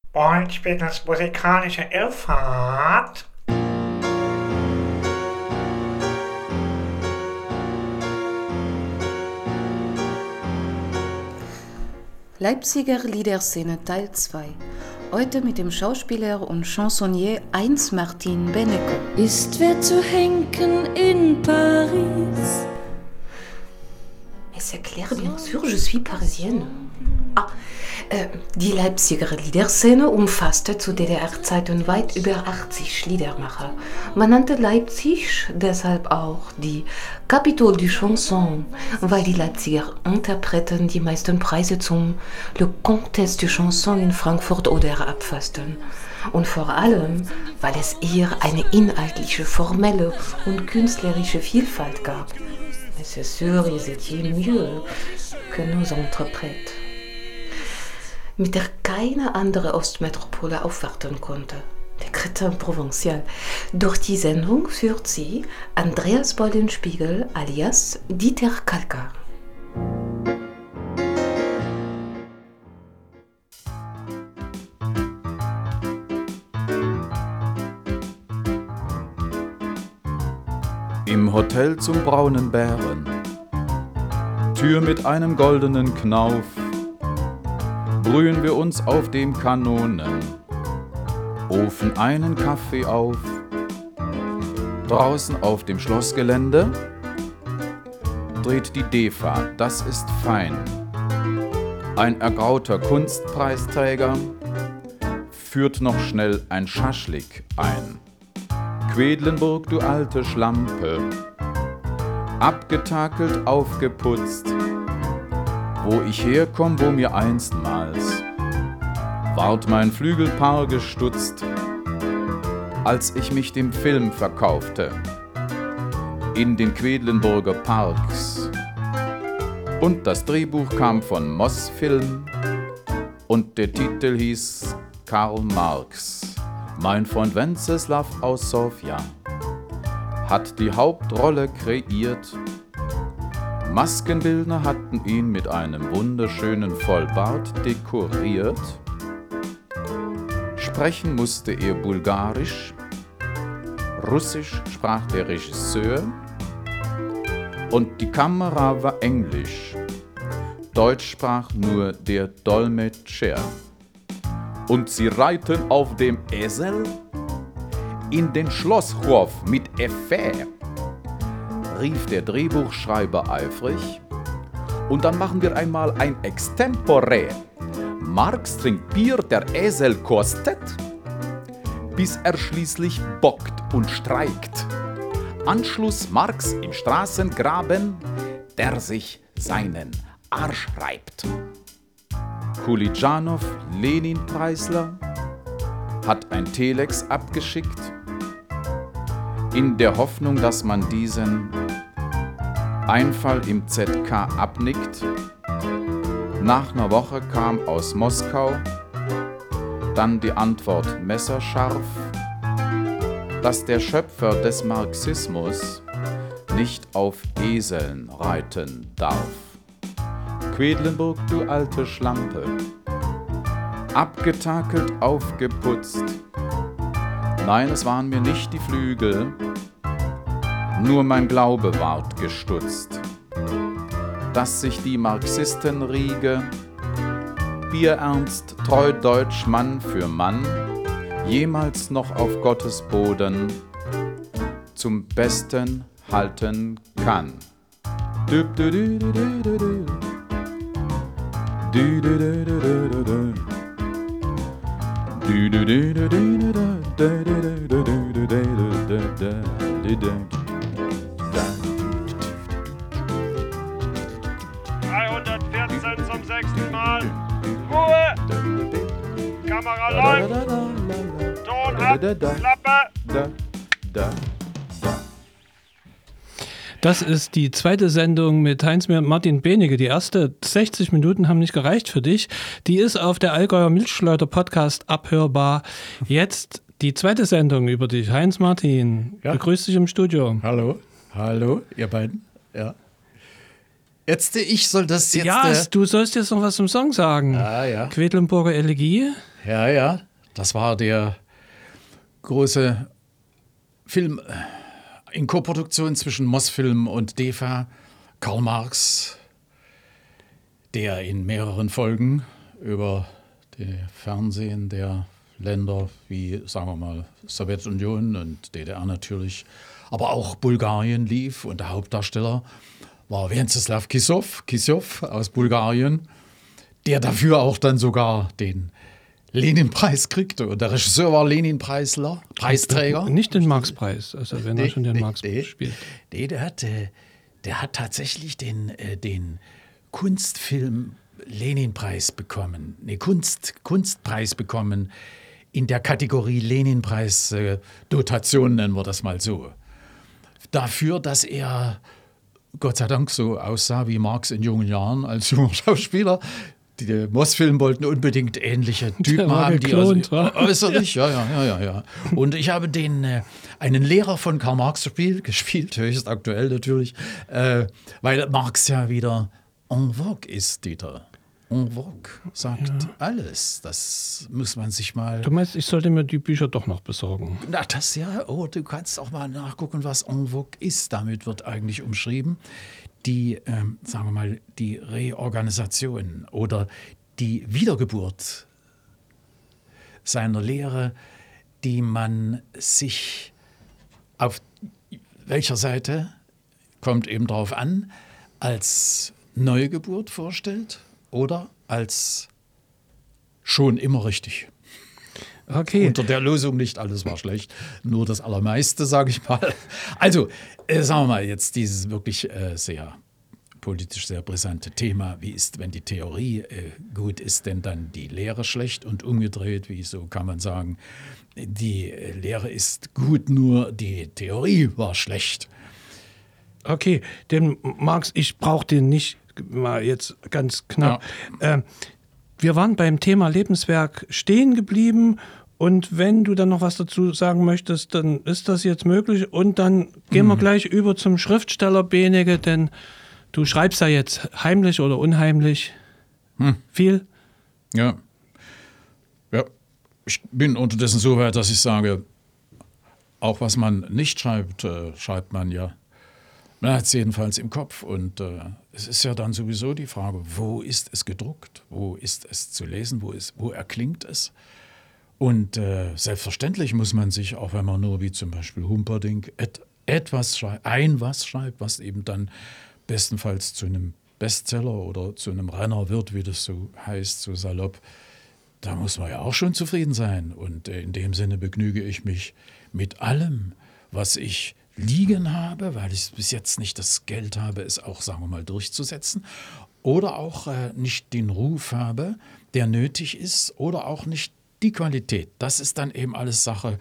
Bald spielt das musikalische Irrfahrt. Leipziger Liederszene Teil 2. Heute mit dem Schauspieler und Chansonnier Heinz Martin Benecke. Ist wer zu henken in Paris? Mais c'est clair, bien sûr, je suis parisienne. Die Leipziger Liederszene umfasste zu DDR-Zeiten weit über 80 Liedermacher. Man nannte Leipzig deshalb auch die Capitale du Chanson, weil die Leipziger Interpreten die meisten Preise zum Le Contest du Chanson in Frankfurt oder abfassten. Und vor allem, weil es hier eine inhaltliche, formelle und künstlerische Vielfalt gab. Mais c'est sûr, ils étaient mieux que nos interprètes, mit der keine andere Ostmetropole aufwarten konnte. Der Crétin Provincial. Durch die Sendung führt sie Andreas Bollenspiegel alias Dieter Kalkar. Im Hotel zum braunen Bären, Tür mit einem goldenen Knauf, brühen wir uns auf dem Kanonen, Ofen einen Kaffee auf. Draußen auf dem Schlossgelände dreht die DEFA, das ist fein. Ein ergrauter Kunstpreisträger führt noch schnell ein Schaschlik ein. Quedlinburg, du alte Schlampe, abgetakelt, aufgeputzt, wo ich herkomm, wo mir einstmals ward mein Flügelpaar gestutzt, als ich mich dem Film verkaufte, in den Quedlinburger Parks. Und das Drehbuch kam von Mosfilm und der Titel hieß Karl Marx. Mein Freund Wenceslav aus Sofia hat die Hauptrolle kreiert. Maskenbildner hatten ihn mit einem wunderschönen Vollbart dekoriert. Sprechen musste er Bulgarisch, Russisch sprach der Regisseur und die Kamera war Englisch. Deutsch sprach nur der Dolmetscher. Und sie reiten auf dem Esel in den Schlosshof mit Effet, rief der Drehbuchschreiber eifrig. Und dann machen wir einmal ein Extempore. Marx trinkt Bier, der Esel kostet, bis er schließlich bockt und streikt. Anschluss Marx im Straßengraben, der sich seinen Arsch reibt. Kulitschanow, Lenin-Preisler, hat ein Telex abgeschickt, in der Hoffnung, dass man diesen Einfall im ZK abnickt. Nach einer Woche kam aus Moskau dann die Antwort messerscharf, dass der Schöpfer des Marxismus nicht auf Eseln reiten darf. Quedlinburg, du alte Schlampe, abgetakelt, aufgeputzt. Nein, es waren mir nicht die Flügel, nur mein Glaube ward gestutzt, dass sich die Marxistenriege bierernst, treu deutsch Mann für Mann jemals noch auf Gottes Boden zum Besten halten kann. Zum 6. Mal. Ruhe! Kamera läuft! Ton ab! Klappe! Das ist die zweite Sendung mit Heinz Martin Benecke. Die erste 60 Minuten haben nicht gereicht für dich. Die ist auf der Allgäuer Milchschleuder Podcast abhörbar. Jetzt die zweite Sendung über dich. Heinz Martin, Ja. begrüß dich im Studio. Hallo, ihr beiden. Ja. ich soll das jetzt... Ja, du sollst jetzt noch was zum Song sagen. Ja. Quedlinburger Elegie. Ja, das war der große Film in Koproduktion zwischen Mosfilm und DEFA, Karl Marx, der in mehreren Folgen über das Fernsehen der Länder wie, sagen wir mal, Sowjetunion und DDR natürlich, aber auch Bulgarien lief. Und der Hauptdarsteller war Wenceslav Kissow aus Bulgarien, der dafür auch dann sogar den Lenin-Preis kriegte. Und der Regisseur war Lenin-Preisträger. Nicht den Marx-Preis, also wenn er schon den Marx spielt. Nee, der hat tatsächlich den Kunstfilm Lenin-Preis bekommen. Kunstpreis bekommen in der Kategorie Lenin-Preis Dotation, nennen wir das mal so. Dafür, dass er Gott sei Dank so aussah wie Marx in jungen Jahren als junger Schauspieler. Die Mosfilm wollten unbedingt ähnliche Typen haben, die äußerlich, ja. Und ich habe einen Lehrer von Karl Marx gespielt, höchst aktuell natürlich, weil Marx ja wieder en vogue ist, Dieter. En vogue sagt alles. Das muss man sich mal... Du meinst, ich sollte mir die Bücher doch noch besorgen? Na, du kannst auch mal nachgucken, was en vogue ist. Damit wird eigentlich umschrieben, die, sagen wir mal, die Reorganisation oder die Wiedergeburt seiner Lehre, die man sich auf welcher Seite, kommt eben darauf an, als Neugeburt vorstellt oder als schon immer richtig. Okay. Unter der Losung nicht alles war schlecht, nur das Allermeiste, sage ich mal. Also, sagen wir mal jetzt dieses wirklich sehr politisch sehr brisante Thema. Wie ist, wenn die Theorie gut ist, denn dann die Lehre schlecht und umgedreht? Wieso kann man sagen, die Lehre ist gut, nur die Theorie war schlecht? Okay, den Marx, ich brauche den nicht mal jetzt ganz knapp. Ja. Wir waren beim Thema Lebenswerk stehen geblieben. Und wenn du dann noch was dazu sagen möchtest, dann ist das jetzt möglich. Und dann gehen wir gleich über zum Schriftsteller Benecke, denn du schreibst ja jetzt heimlich oder unheimlich viel. Ja. Ich bin unterdessen so weit, dass ich sage, auch was man nicht schreibt, schreibt man ja. Man hat es jedenfalls im Kopf. Und es ist ja dann sowieso die Frage, wo ist es gedruckt? Wo ist es zu lesen? Wo erklingt es? Und selbstverständlich muss man sich, auch wenn man nur wie zum Beispiel Humperdinck was schreibt, was eben dann bestenfalls zu einem Bestseller oder zu einem Renner wird, wie das so heißt, so salopp, da muss man ja auch schon zufrieden sein. Und in dem Sinne begnüge ich mich mit allem, was ich liegen habe, weil ich bis jetzt nicht das Geld habe, es auch, sagen wir mal, durchzusetzen, oder auch nicht den Ruf habe, der nötig ist, oder auch nicht die Qualität. Das ist dann eben alles Sache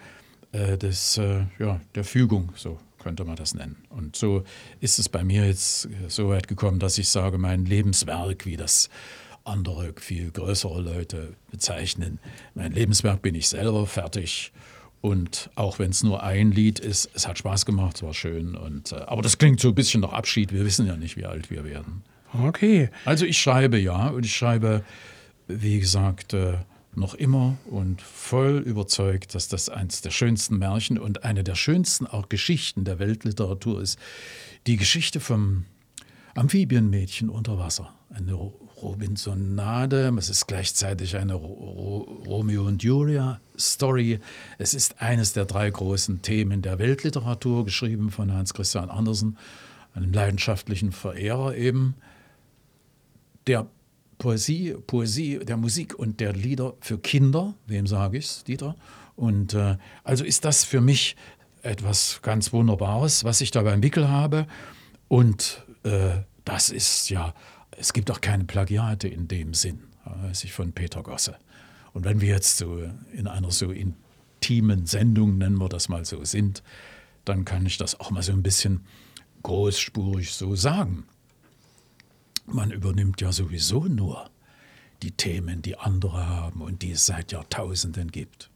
der Fügung, so könnte man das nennen. Und so ist es bei mir jetzt so weit gekommen, dass ich sage, mein Lebenswerk, wie das andere, viel größere Leute bezeichnen, mein Lebenswerk bin ich selber, fertig. Und auch wenn es nur ein Lied ist, es hat Spaß gemacht, es war schön. Aber das klingt so ein bisschen nach Abschied. Wir wissen ja nicht, wie alt wir werden. Okay. Also ich schreibe, und ich schreibe, wie gesagt, noch immer und voll überzeugt, dass das eines der schönsten Märchen und eine der schönsten auch Geschichten der Weltliteratur ist. Die Geschichte vom Amphibienmädchen unter Wasser. Eine Robinsonade, es ist gleichzeitig eine Romeo und Julia Story. Es ist eines der 3 großen Themen der Weltliteratur, geschrieben von Hans Christian Andersen, einem leidenschaftlichen Verehrer eben der Poesie, der Musik und der Lieder für Kinder. Wem sage ich's, Dieter? Und also ist das für mich etwas ganz Wunderbares, was ich da beim Wickel habe. Und das ist ja, es gibt auch keine Plagiate in dem Sinn, weiß ich, von Peter Gosse. Und wenn wir jetzt so in einer so intimen Sendung, nennen wir das mal so, sind, dann kann ich das auch mal so ein bisschen großspurig so sagen. Man übernimmt ja sowieso nur die Themen, die andere haben und die es seit Jahrtausenden gibt.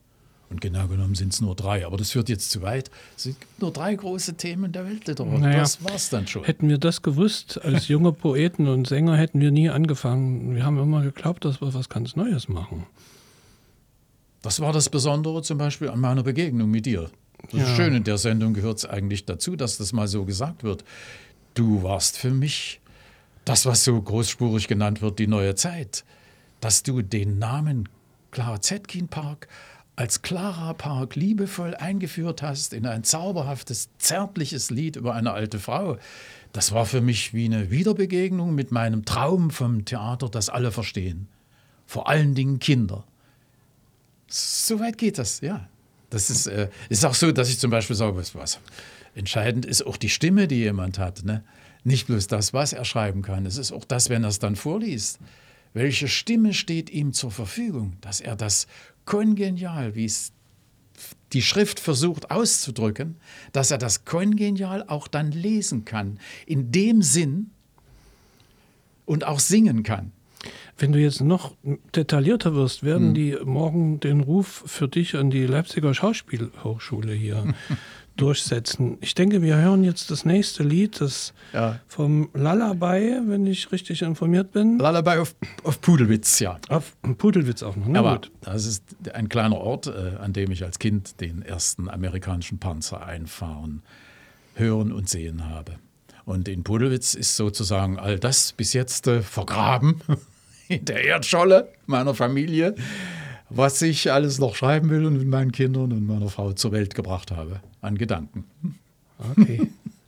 Und genau genommen sind es nur 3, aber das führt jetzt zu weit. Es gibt nur 3 große Themen der Weltliteratur. Naja, das war's dann schon. Hätten wir das gewusst, als junge Poeten und Sänger hätten wir nie angefangen. Wir haben immer geglaubt, dass wir was ganz Neues machen. Das war das Besondere zum Beispiel an meiner Begegnung mit dir. Das Schöne in der Sendung gehört es eigentlich dazu, dass das mal so gesagt wird. Du warst für mich das, was so großspurig genannt wird, die neue Zeit. Dass du den Namen Clara Zetkin Park als Clara Park liebevoll eingeführt hast in ein zauberhaftes, zärtliches Lied über eine alte Frau. Das war für mich wie eine Wiederbegegnung mit meinem Traum vom Theater, das alle verstehen. Vor allen Dingen Kinder. So weit geht das, ja. Das ist auch so, dass ich zum Beispiel sage, was entscheidend ist auch die Stimme, die jemand hat. Ne? Nicht bloß das, was er schreiben kann. Es ist auch das, wenn er es dann vorliest. Welche Stimme steht ihm zur Verfügung, dass er das kongenial, wie es die Schrift versucht auszudrücken, dass er das kongenial auch dann lesen kann, in dem Sinn und auch singen kann. Wenn du jetzt noch detaillierter wirst, werden die morgen den Ruf für dich an die Leipziger Schauspielhochschule hier durchsetzen. Ich denke, wir hören jetzt das nächste Lied, das vom Lullaby, wenn ich richtig informiert bin. Lullaby auf Pudelwitz, ja. Auf Pudelwitz auch noch. Na Aber gut. das ist ein kleiner Ort, an dem ich als Kind den ersten amerikanischen Panzer einfahren, hören und sehen habe. Und in Pudelwitz ist sozusagen all das bis jetzt vergraben in der Erdscholle meiner Familie, was ich alles noch schreiben will und mit meinen Kindern und meiner Frau zur Welt gebracht habe, an Gedanken. Okay.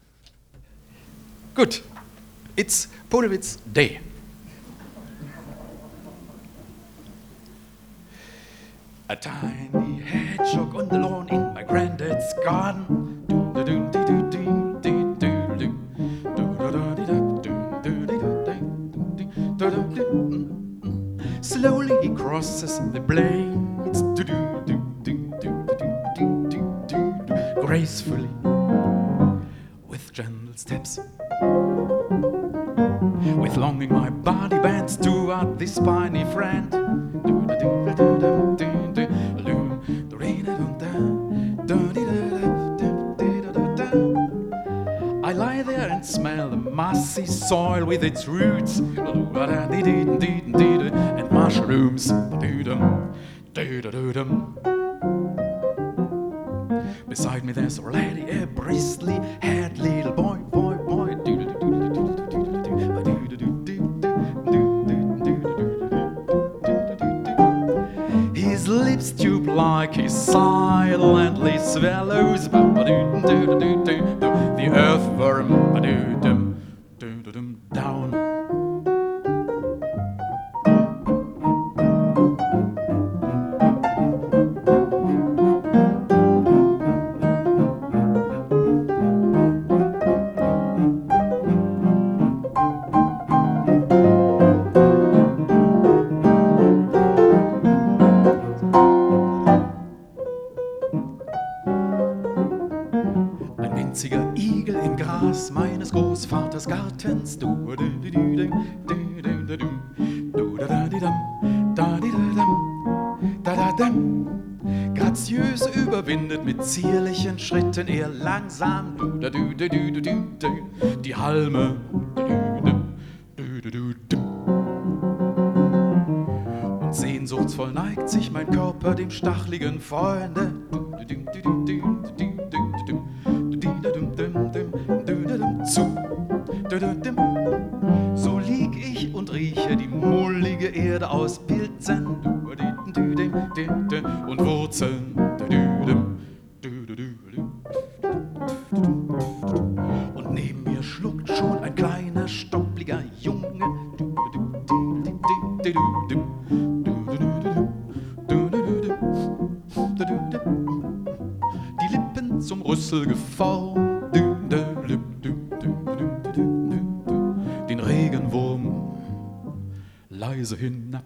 Gut, it's Pudelwitz Day. A tiny hedgehog on the lawn in my granddad's garden. Slowly he crosses the blades, gracefully, with gentle steps. With longing my body bends toward this spiny friend. I lie there and smell the mossy soil with its roots and mushrooms. Beside me there's already a bristly-haired little boy. His lips tube like he silently swallows the earthworm down. Igel im Gras meines Großvaters Gartens. Graziös überwindet mit zierlichen Schritten er langsam die Halme. Und sehnsuchtsvoll neigt sich mein Körper dem stachligen Freunde. Zu. So lieg ich und rieche die mullige Erde aus Pilzen und Wurzeln. Und neben mir schluckt schon ein kleiner, stoppliger Junge. Die Lippen zum Rüssel geformt. Den Regenwurm leise hinab.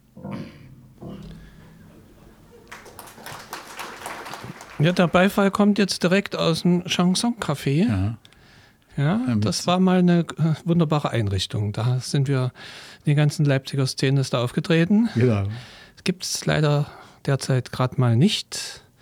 Ja, der Beifall kommt jetzt direkt aus dem Chanson-Café. Ja, das war mal eine wunderbare Einrichtung. Da sind wir, die ganzen Leipziger Szene ist da aufgetreten. Genau. Es gibt es leider derzeit gerade mal nicht.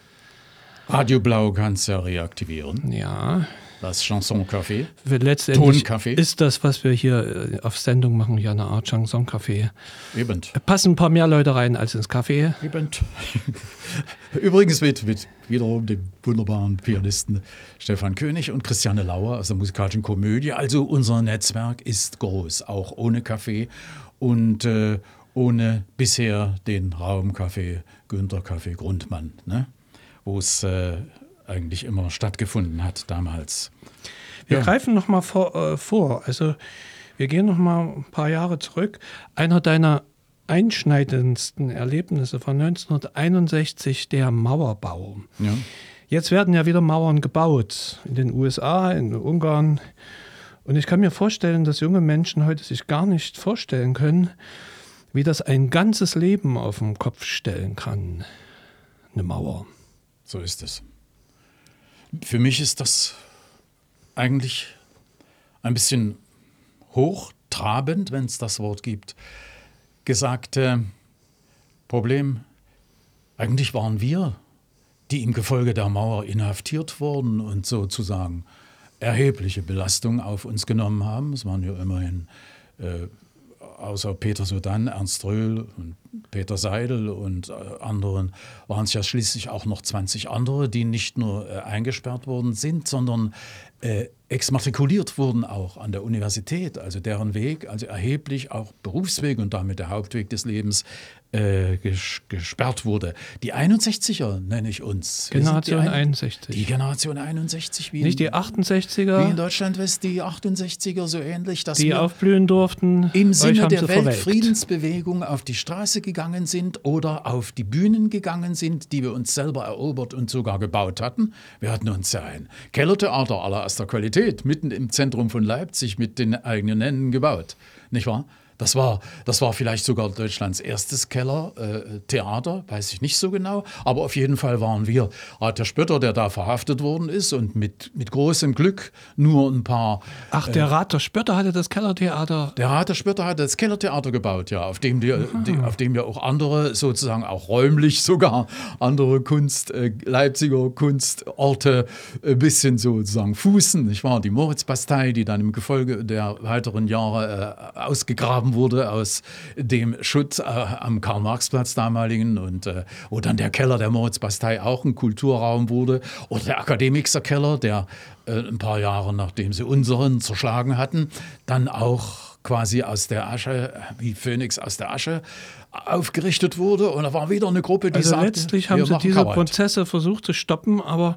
Radio Blau kannst du ja reaktivieren. Ja. Das Chanson-Café. Letztendlich Toncafé. ist das, was wir hier auf Sendung machen, ja eine Art Chanson-Café. Eben. Passen ein paar mehr Leute rein als ins Café. Eben. Übrigens mit wiederum dem wunderbaren Pianisten Stefan König und Christiane Lauer aus der musikalischen Komödie. Also unser Netzwerk ist groß, auch ohne Café und ohne bisher den Raumcafé Günter Café Grundmann, ne? Wo es eigentlich immer stattgefunden hat damals. Wir greifen noch mal vor. Also wir gehen noch mal ein paar Jahre zurück. Einer deiner einschneidendsten Erlebnisse von 1961, der Mauerbau. Ja. Jetzt werden ja wieder Mauern gebaut in den USA, in Ungarn. Und ich kann mir vorstellen, dass junge Menschen heute sich gar nicht vorstellen können, wie das ein ganzes Leben auf den Kopf stellen kann. Eine Mauer. So ist es. Für mich ist das eigentlich ein bisschen hochtrabend, wenn es das Wort gibt, gesagt, Problem, eigentlich waren wir, die im Gefolge der Mauer inhaftiert wurden und sozusagen erhebliche Belastung auf uns genommen haben. Es waren ja immerhin außer Peter Sodan, Ernst Röhl und Peter Seidel und anderen waren es ja schließlich auch noch 20 andere, die nicht nur eingesperrt worden sind, sondern exmatrikuliert wurden auch an der Universität, also deren Weg, also erheblich auch Berufsweg und damit der Hauptweg des Lebens gesperrt wurde. Die 61er nenne ich uns. Generation 61. Die Generation 61. Nicht die 68er. Wie in Deutschland West die 68er, so ähnlich. Dass die wir aufblühen durften. Im Sinne der verwelkt. Weltfriedensbewegung auf die Straße gegangen sind oder auf die Bühnen gegangen sind, die wir uns selber erobert und sogar gebaut hatten. Wir hatten uns ja ein Kellertheater allererster Qualität mitten im Zentrum von Leipzig mit den eigenen Händen gebaut. Nicht wahr? Das war vielleicht sogar Deutschlands erstes Kellertheater, weiß ich nicht so genau. Aber auf jeden Fall waren wir. Der Spötter, der da verhaftet worden ist und mit großem Glück nur ein paar... Ach, der Rat der Spötter hatte das Kellertheater... Der Rat der Spötter hatte das Kellertheater gebaut, ja, auf dem ja auch andere, sozusagen auch räumlich sogar, andere Leipziger Kunstorte ein bisschen sozusagen fußen. Nicht wahr? Die Moritzbastei, die dann im Gefolge der weiteren Jahre ausgegraben wurde aus dem Schutt am Karl-Marx-Platz damaligen und wo dann der Keller der Moritzbastei auch ein Kulturraum wurde oder der Akademikerkeller, der ein paar Jahre nachdem sie unseren zerschlagen hatten, dann auch quasi aus der Asche, wie Phönix aus der Asche, aufgerichtet wurde und da war wieder eine Gruppe, die sagte, letztlich haben sie diese Prozesse versucht zu stoppen, aber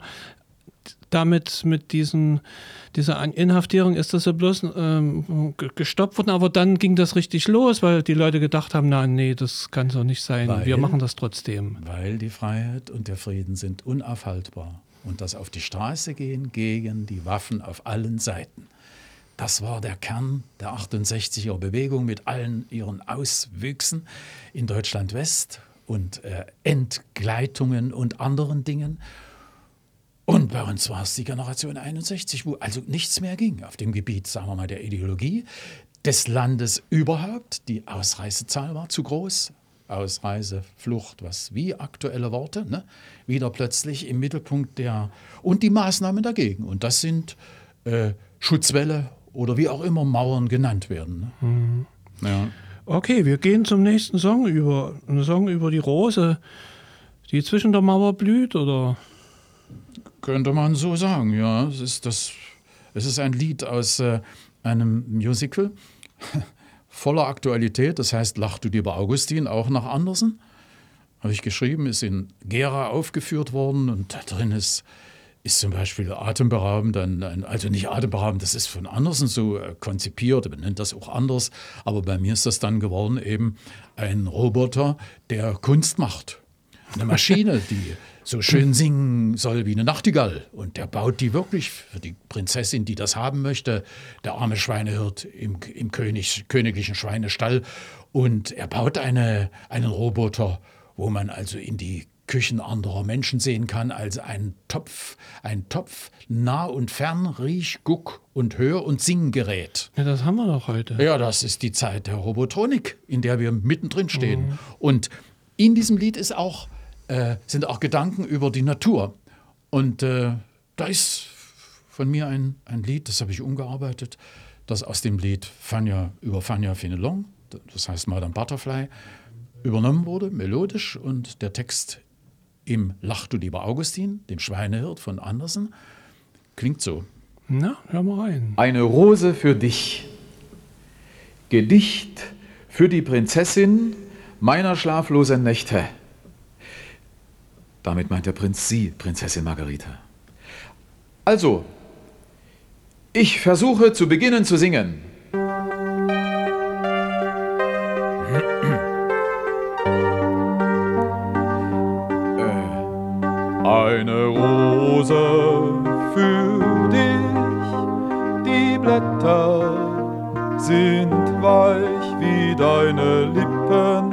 damit mit dieser Inhaftierung ist das ja bloß gestoppt worden, aber dann ging das richtig los, weil die Leute gedacht haben, nee, das kann so nicht sein, wir machen das trotzdem. Weil die Freiheit und der Frieden sind unaufhaltbar und das auf die Straße gehen gegen die Waffen auf allen Seiten. Das war der Kern der 68er Bewegung mit allen ihren Auswüchsen in Deutschland West und Entgleitungen und anderen Dingen. Und bei uns war es die Generation 61, wo also nichts mehr ging auf dem Gebiet, sagen wir mal, der Ideologie des Landes überhaupt. Die Ausreisezahl war zu groß. Ausreise, Flucht, was wie aktuelle Worte, ne? Wieder plötzlich im Mittelpunkt und die Maßnahmen dagegen. Und das sind Schutzwälle oder wie auch immer Mauern genannt werden. Ne? Mhm. Ja. Okay, wir gehen zum nächsten Song über. Ein Song über die Rose, die zwischen der Mauer blüht, oder? Könnte man so sagen, ja. Es ist ein Lied aus einem Musical voller Aktualität. Das heißt, Lach du lieber Augustin, auch nach Andersen. Habe ich geschrieben, ist in Gera aufgeführt worden und da drin ist zum Beispiel atemberaubend, also nicht atemberaubend, das ist von Andersen so konzipiert, man nennt das auch anders, aber bei mir ist das dann geworden eben ein Roboter, der Kunst macht. Eine Maschine, die so schön singen soll wie eine Nachtigall. Und der baut die wirklich für die Prinzessin, die das haben möchte, der arme Schweinehirt im königlichen Schweinestall. Und er baut einen Roboter, wo man also in die Küchen anderer Menschen sehen kann, also ein Topf nah und fern, Riech-, Guck- und Hör- und Singgerät. Ja, das haben wir doch heute. Ja, das ist die Zeit der Robotronik, in der wir mittendrin stehen. Und in diesem Lied sind auch Gedanken über die Natur Und da ist von mir ein Lied, das habe ich umgearbeitet, das aus dem Lied über Fania Fenelon, das heißt Madame Butterfly, übernommen wurde, melodisch, und der Text im Lach du lieber Augustin, dem Schweinehirt von Andersen, klingt so. Na, hör mal rein. Eine Rose für dich. Gedicht für die Prinzessin meiner schlaflosen Nächte. Damit meint der Prinz Sie, Prinzessin Margarita. Also, ich versuche zu beginnen zu singen. Eine Rose für dich, die Blätter sind weich wie deine Lippen,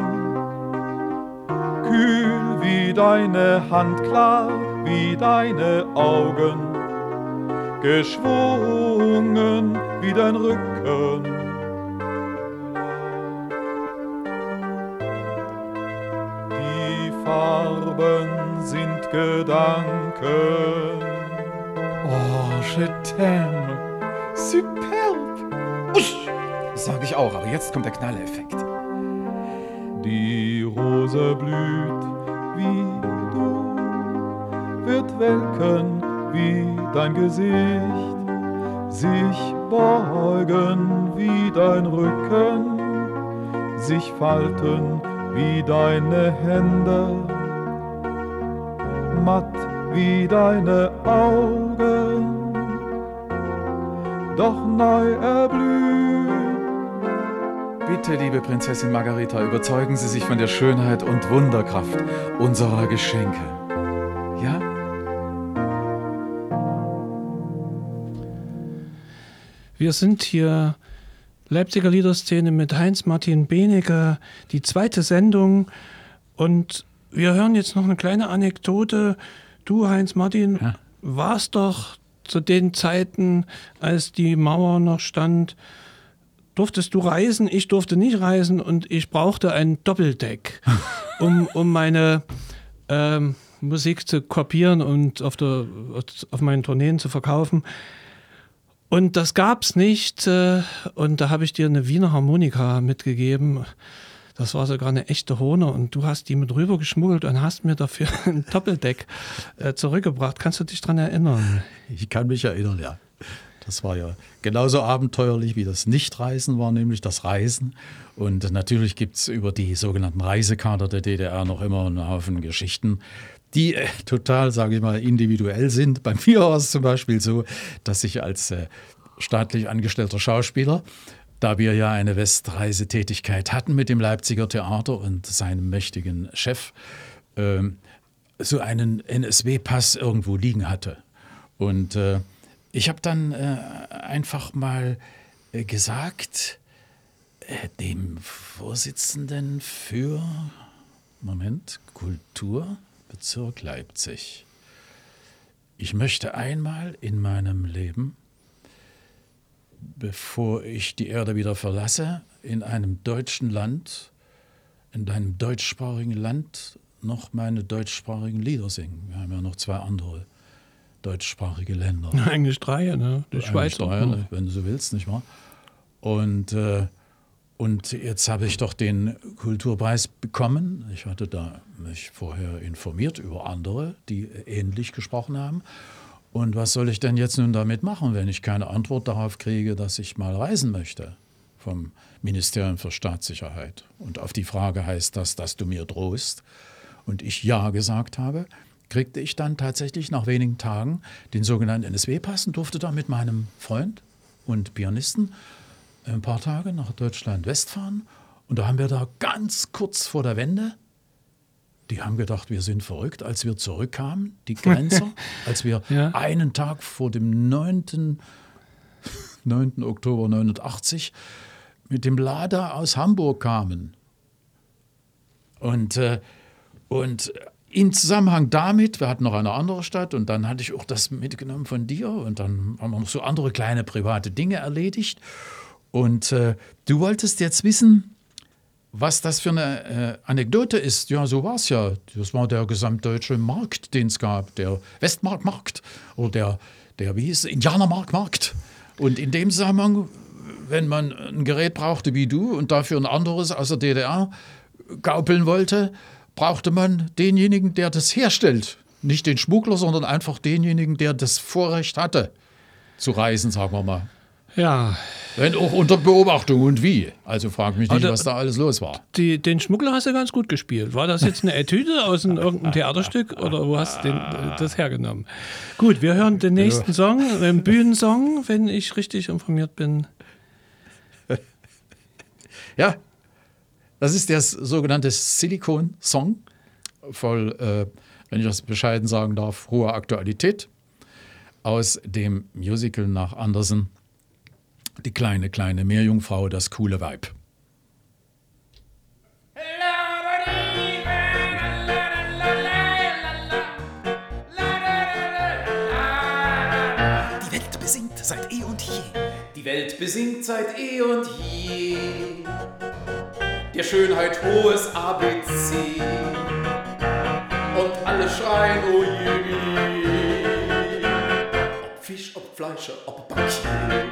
kühl wie deine Hand, klar wie deine Augen, geschwungen wie dein Rücken. Die Farben sind Gedanken. Oh, je t'aime. Superb. Usch. Das sag ich auch, aber jetzt kommt der Knalleffekt. Die Rose blüht wie du, wird welken wie dein Gesicht, sich beugen wie dein Rücken, sich falten wie deine Hände, matt wie deine Augen, doch neu erblühen. Bitte, liebe Prinzessin Margarita, überzeugen Sie sich von der Schönheit und Wunderkraft unserer Geschenke. Ja? Wir sind hier Leipziger Liederszene mit Heinz-Martin Benecke, die zweite Sendung, und wir hören jetzt noch eine kleine Anekdote. Du, Heinz-Martin, warst doch zu den Zeiten, als die Mauer noch stand, durftest du reisen, ich durfte nicht reisen, und ich brauchte ein Doppeldeck, um meine Musik zu kopieren und auf meinen Tourneen zu verkaufen. Und das gab's nicht, und da habe ich dir eine Wiener Harmonika mitgegeben. Das war sogar eine echte Hohner, und du hast die mit rüber geschmuggelt und hast mir dafür ein Doppeldeck zurückgebracht. Kannst du dich daran erinnern? Ich kann mich erinnern, ja. Das war ja genauso abenteuerlich wie das Nichtreisen war, nämlich das Reisen. Und natürlich gibt es über die sogenannten Reisekader der DDR noch immer einen Haufen Geschichten, die total, sage ich mal, individuell sind. Bei mir war es zum Beispiel so, dass ich als staatlich angestellter Schauspieler, da wir ja eine Westreisetätigkeit hatten mit dem Leipziger Theater und seinem mächtigen Chef, so einen NSW-Pass irgendwo liegen hatte. Und ich habe dann einfach mal gesagt, dem Vorsitzenden für Kulturbezirk Leipzig, ich möchte einmal in meinem Leben, bevor ich die Erde wieder verlasse, in einem deutschen Land, in einem deutschsprachigen Land noch meine deutschsprachigen Lieder singen. Wir haben ja noch 2 andere deutschsprachige Länder. Eigentlich 3, ne? Die Schweiz, 3, ne? Wenn du so willst, nicht wahr? Und jetzt habe ich doch den Kulturpreis bekommen. Ich hatte da mich vorher informiert über andere, die ähnlich gesprochen haben. Und was soll ich denn jetzt nun damit machen, wenn ich keine Antwort darauf kriege, dass ich mal reisen möchte vom Ministerium für Staatssicherheit? Und auf die Frage, heißt das, dass du mir drohst? Und ich ja gesagt habe, kriegte ich dann tatsächlich nach wenigen Tagen den sogenannten NSW-Pass und durfte da mit meinem Freund und Pianisten ein paar Tage nach Deutschland West fahren. Und da haben wir da ganz kurz vor der Wende, die haben gedacht, wir sind verrückt, als wir zurückkamen, die Grenzer, als wir einen Tag vor dem 9. Oktober 89 mit dem Lada aus Hamburg kamen. Und in Zusammenhang damit, wir hatten noch eine andere Stadt, und dann hatte ich auch das mitgenommen von dir, und dann haben wir noch so andere kleine private Dinge erledigt. Und du wolltest jetzt wissen, Was das für eine Anekdote ist, ja, so war es ja. Das war der gesamtdeutsche Markt, den es gab, der Westmarktmarkt oder der wie hieß es, Indianermarktmarkt. Und in dem Zusammenhang, wenn man ein Gerät brauchte wie du und dafür ein anderes aus der DDR gaupeln wollte, brauchte man denjenigen, der das herstellt. Nicht den Schmuggler, sondern einfach denjenigen, der das Vorrecht hatte, zu reisen, sagen wir mal. Ja. Wenn auch unter Beobachtung und wie. Also frag mich nicht, was da alles los war. Den Schmuggler hast du ganz gut gespielt. War das jetzt eine Etüde aus irgendeinem Theaterstück oder wo hast du das hergenommen? Gut, wir hören den nächsten Song, einen Bühnensong, wenn ich richtig informiert bin. Ja, das ist der sogenannte Silikon-Song, voll, wenn ich das bescheiden sagen darf, hoher Aktualität, aus dem Musical nach Andersen, Die kleine, kleine Meerjungfrau, das coole Weib. Die Welt besingt seit eh und je. Die Welt besingt seit eh und je. Der Schönheit hohes ABC. Und alle schreien, oh je. Ob Fisch, ob Fleischer, ob Bankier.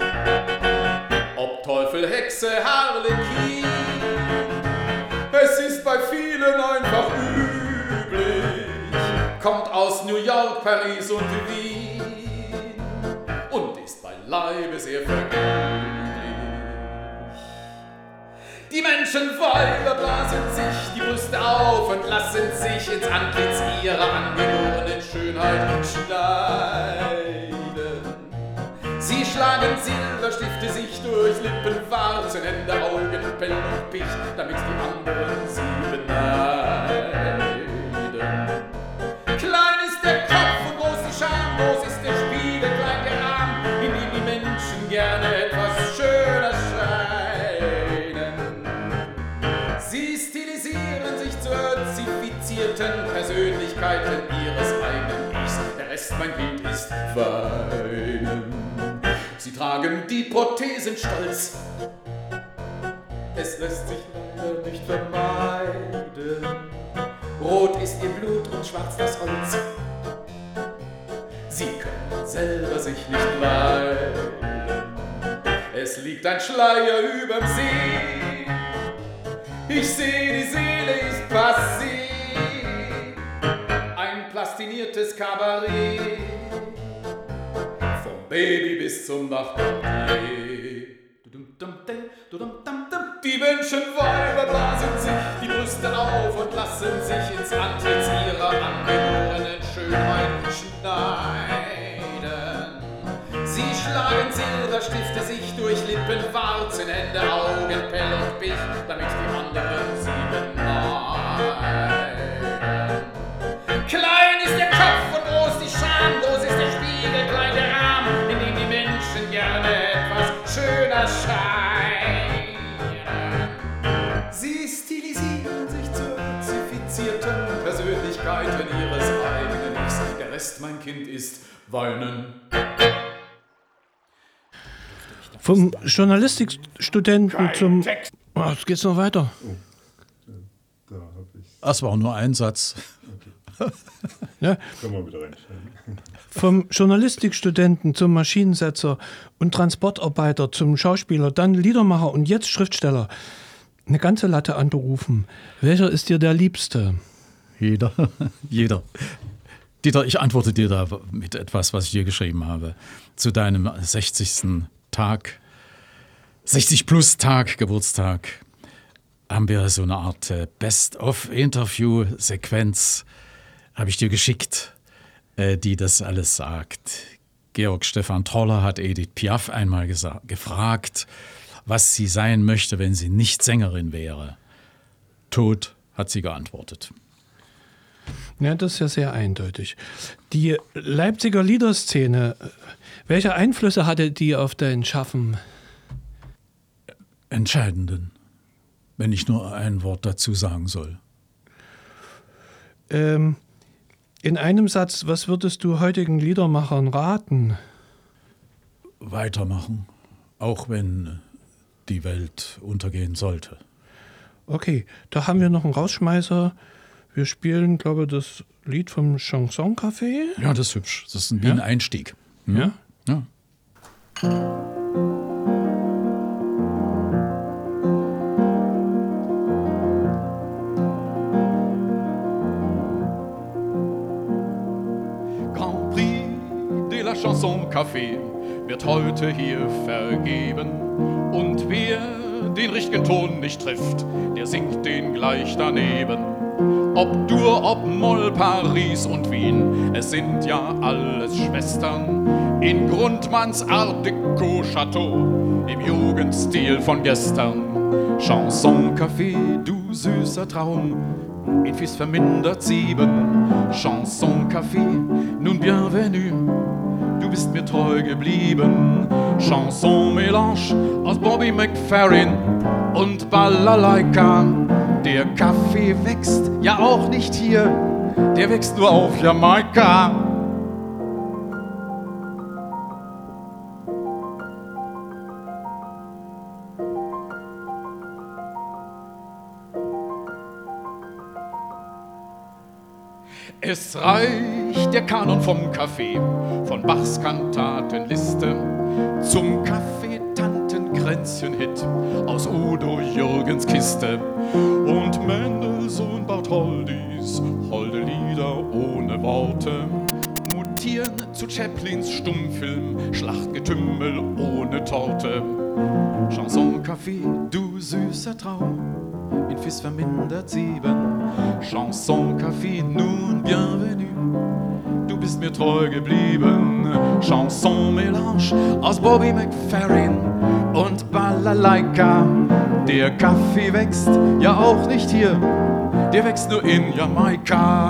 Ob Teufel, Hexe, Harlekin. Es ist bei vielen einfach üblich. Kommt aus New York, Paris und Wien. Und ist beileibe sehr vergnüglich. Die Menschenweiber blasen sich die Brüste auf und lassen sich ins Antlitz ihrer angeborenen Schönheit schneiden. Sie schlagen Silberstifte sich durch Lippen, Warzen, Hände, Augen, Pell und Picht, damit die anderen sie beneiden. Klein ist der Kopf und groß die Scham, groß ist der Spiegel, klein der Rahmen, in dem die Menschen gerne etwas schöner scheinen. Sie stilisieren sich zu zifizierten Persönlichkeiten ihres eigenen Ichs. Der Rest, mein Kind, ist Weinen. Sie tragen die Prothesen stolz. Es lässt sich leider nicht vermeiden. Rot ist ihr Blut und schwarz das Holz. Sie können selber sich nicht leiden. Es liegt ein Schleier überm See. Ich sehe, die Seele ist passé. Ein plastiniertes Kabarett. Vom Baby bis zum Nachbarn. Die Menschenweiber blasen sich die Brüste auf und lassen sich ins Antlitz ihrer angeborenen Schönheit schneiden. Sie schlagen Silberstifte sich durch Lippen, Warzen, Hände, Augen, Pell und Picht, damit die anderen sie beneiden. Klein ist der Kopf und groß die Scham, groß ist der Spiegel, klein der Rahmen, in dem die Menschen gerne etwas schöner scheinen. Sie stilisieren sich zu zifizierten Persönlichkeiten ihres eigenen Ichs. Der Rest, mein Kind, ist Weinen. Vom Journalistikstudenten zum... Oh, jetzt geht's noch weiter. Das war nur ein Satz. Ja. Können wir wieder reinschneiden. Vom Journalistikstudenten zum Maschinensetzer und Transportarbeiter zum Schauspieler, dann Liedermacher und jetzt Schriftsteller. Eine ganze Latte an Berufen. Welcher ist dir der Liebste? Jeder. Dieter, ich antworte dir da mit etwas, was ich dir geschrieben habe. Zu deinem 60. Tag, 60-plus-Tag, Geburtstag, haben wir so eine Art Best-of-Interview-Sequenz, habe ich dir geschickt, die das alles sagt. Georg Stefan Troller hat Edith Piaf einmal gefragt, was sie sein möchte, wenn sie nicht Sängerin wäre. Tot, hat sie geantwortet. Ja, das ist ja sehr eindeutig. Die Leipziger Liederszene, welche Einflüsse hatte die auf dein Schaffen? Entscheidenden, wenn ich nur ein Wort dazu sagen soll. In einem Satz, was würdest du heutigen Liedermachern raten? Weitermachen, auch wenn die Welt untergehen sollte. Okay, da haben wir noch einen Rausschmeißer. Wir spielen, glaube ich, das Lied vom Chanson Café. Ja, das ist hübsch. Das ist wie ein Einstieg. Ja? Ja. Grand Prix de la Chanson Café wird heute hier vergeben. Und wer den richtigen Ton nicht trifft, der singt den gleich daneben. Ob Dur, ob Moll, Paris und Wien, es sind ja alles Schwestern. In Grundmanns Art Deco Chateau, im Jugendstil von gestern. Chanson Café, du süßer Traum, in Fils vermindert 7. Chanson Café, nun bienvenue, du bist mir treu geblieben. Chanson Melange aus Bobby McFerrin und Balalaika. Der Kaffee wächst ja auch nicht hier, der wächst nur auf Jamaika. Es reicht der Kanon vom Kaffee, von Bachs Kantatenliste zum Kaffeetantenkränzchen-Hit aus Udo Jürgens Kiste. Und Mendelssohn Bartholdys holde Lieder ohne Worte mutieren zu Chaplins Stummfilm Schlachtgetümmel ohne Torte. Chanson Café, du süßer Traum, in Fils vermindert 7. Chanson Café, nun bienvenue, du bist mir treu geblieben. Chanson Melange aus Bobby McFerrin und Balalaika. Der Kaffee wächst ja auch nicht hier, der wächst nur in Jamaika.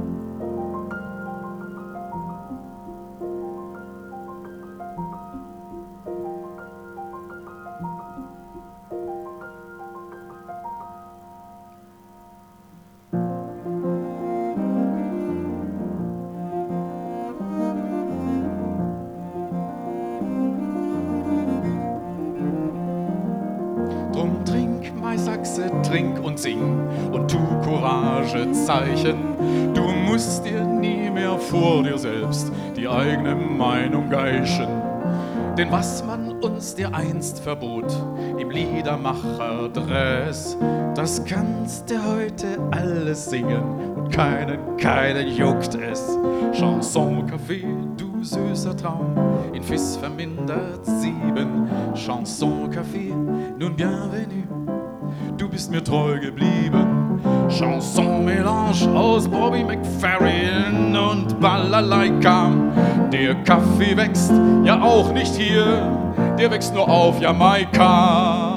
Drum trink, Mai Sachse, trink und sing und tu Couragezeichen. Du musst dir nie mehr vor dir selbst die eigene Meinung geischen. Denn was man uns dereinst verbot im Liedermacherdress, das kannst du heute alles singen und keinen juckt es. Chanson Café, du süßer Traum, in Fils vermindert 7. Chanson Café, nun bienvenue, du bist mir treu geblieben. Chanson Melange aus Bobby McFerrin und Balalaika. Der Kaffee wächst ja auch nicht hier, der wächst nur auf Jamaika.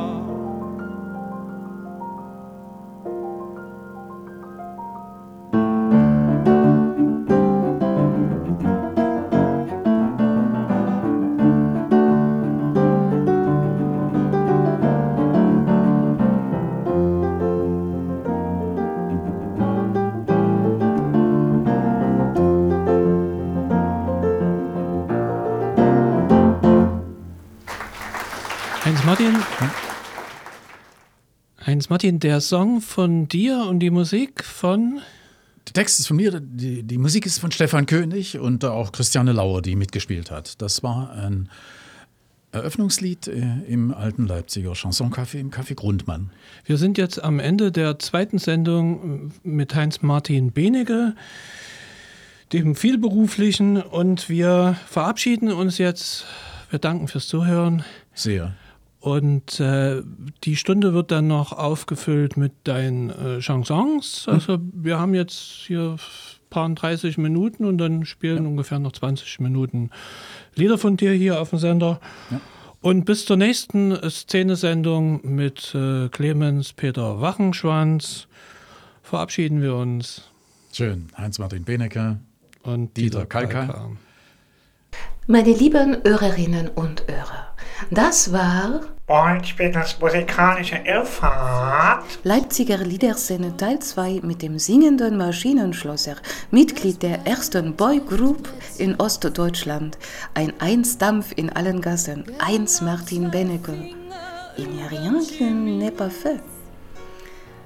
Heinz-Martin, der Song von dir und die Musik von? Der Text ist von mir, die Musik ist von Stefan König und auch Christiane Lauer, die mitgespielt hat. Das war ein Eröffnungslied im alten Leipziger Chanson-Café, im Café Grundmann. Wir sind jetzt am Ende der zweiten Sendung mit Heinz-Martin Benecke, dem Vielberuflichen, und wir verabschieden uns jetzt. Wir danken fürs Zuhören. Sehr. Und die Stunde wird dann noch aufgefüllt mit deinen Chansons. Also wir haben jetzt hier paar 30 Minuten und dann spielen ungefähr noch 20 Minuten Lieder von dir hier auf dem Sender. Ja. Und bis zur nächsten Szenesendung mit Clemens Peter Wachenschwanz verabschieden wir uns. Schön. Heinz-Martin Benecke und Dieter Kalka. Meine lieben Hörerinnen und Hörer, das war Beuth-Peters musikalische Irrfahrt. Leipziger Liederszene Teil 2 mit dem singenden Maschinenschlosser, Mitglied der ersten Boygroup in Ostdeutschland. Ein Einsdampf in allen Gassen, Heinz-Martin Benecke. Il n'y a rien qui n'est pas fait.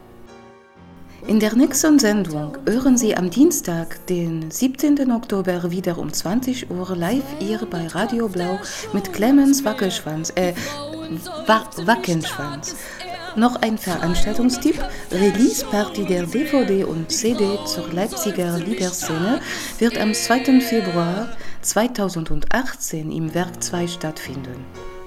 In der nächsten Sendung hören Sie am Dienstag, den 17. Oktober, wieder um 20 Uhr live hier bei Radio Blau mit Clemens Wackenschwanz. Noch ein Veranstaltungstipp: Release-Party der DVD und CD zur Leipziger Liederszene wird am 2. Februar 2018 im Werk 2 stattfinden.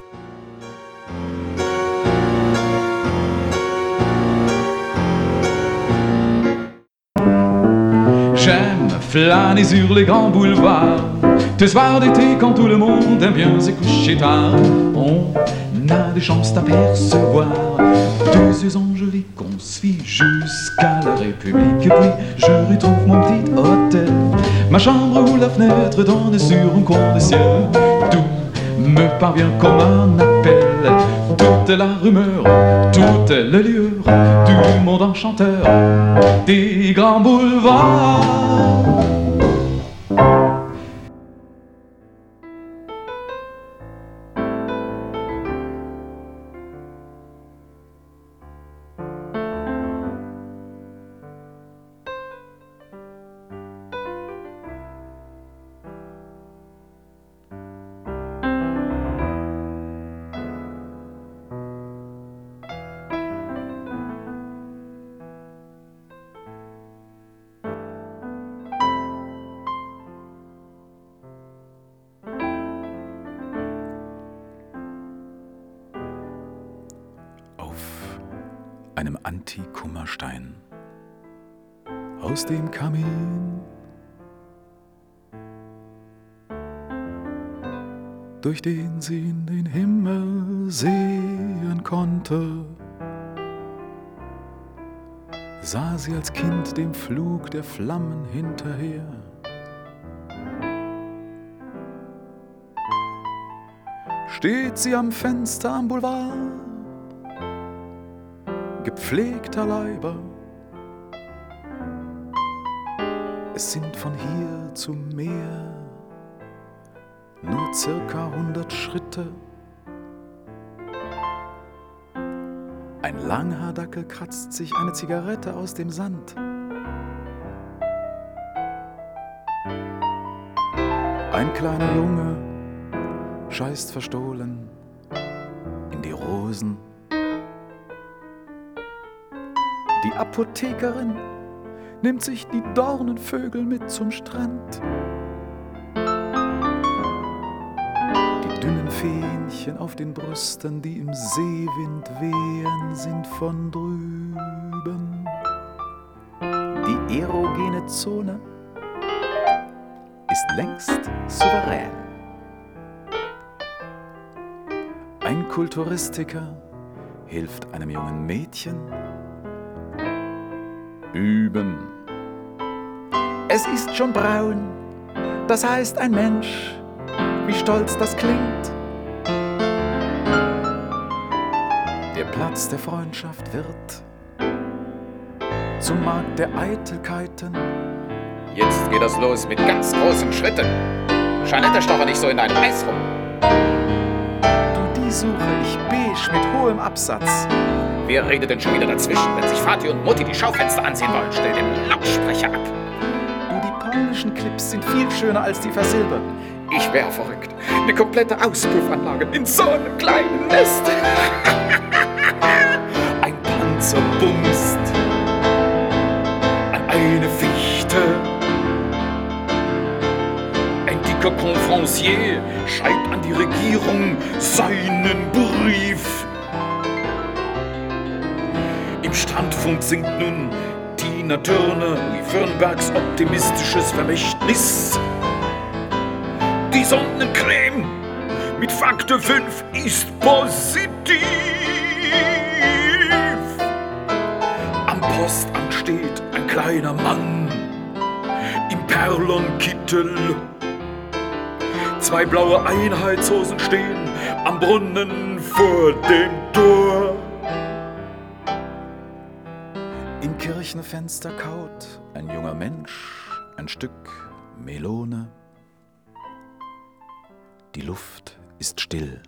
J'aime flâner sur les grands boulevards, de soir d'été quand tout le monde aime bien se coucher tard. On a des chances d'apercevoir deux yeux enjolis qu'on suit jusqu'à la République. Et puis je retrouve mon petit hôtel, ma chambre où la fenêtre donne sur un coin de ciel. Tout me parvient comme un appel, toute la rumeur, toute le lueur du monde enchanteur des grands boulevards. Einem Antikummerstein aus dem Kamin, durch den sie in den Himmel sehen konnte, sah sie als Kind dem Flug der Flammen hinterher. Steht sie am Fenster am Boulevard, gepflegter Leiber. Es sind von hier zum Meer nur circa 100 Schritte. Ein Langhaardackel kratzt sich eine Zigarette aus dem Sand. Ein kleiner Junge scheißt verstohlen in die Rosen. Die Apothekerin nimmt sich die Dornenvögel mit zum Strand. Die dünnen Fähnchen auf den Brüsten, die im Seewind wehen, sind von drüben. Die erogene Zone ist längst souverän. Ein Kulturistiker hilft einem jungen Mädchen üben. Es ist schon braun, das heißt ein Mensch, wie stolz das klingt. Der Platz der Freundschaft wird zum Markt der Eitelkeiten. Jetzt geht das los mit ganz großen Schritten. Jeanette, stoche nicht so in dein Eis rum. Du, die suche ich beige mit hohem Absatz. Wer redet denn schon wieder dazwischen, wenn sich Vati und Mutti die Schaufenster ansehen wollen? Stell den Lautsprecher ab. Du, die polnischen Clips sind viel schöner als die versilberten. Ich wär verrückt. Eine komplette Auspuffanlage in so einem kleinen Nest. Ein Panzer bumst an eine Fichte. Ein dicker Confrancier schreibt an die Regierung seinen Brief. Im Strandfunk singt nun Tina Turner Louis Firnbergs optimistisches Vermächtnis. Die Sonnencreme mit Faktor 5 ist positiv. Am Postamt steht ein kleiner Mann im Perlenkittel. 2 blaue Einheitshosen stehen am Brunnen vor dem Tor. Im Kirchenfenster kaut ein junger Mensch ein Stück Melone. Die Luft ist still,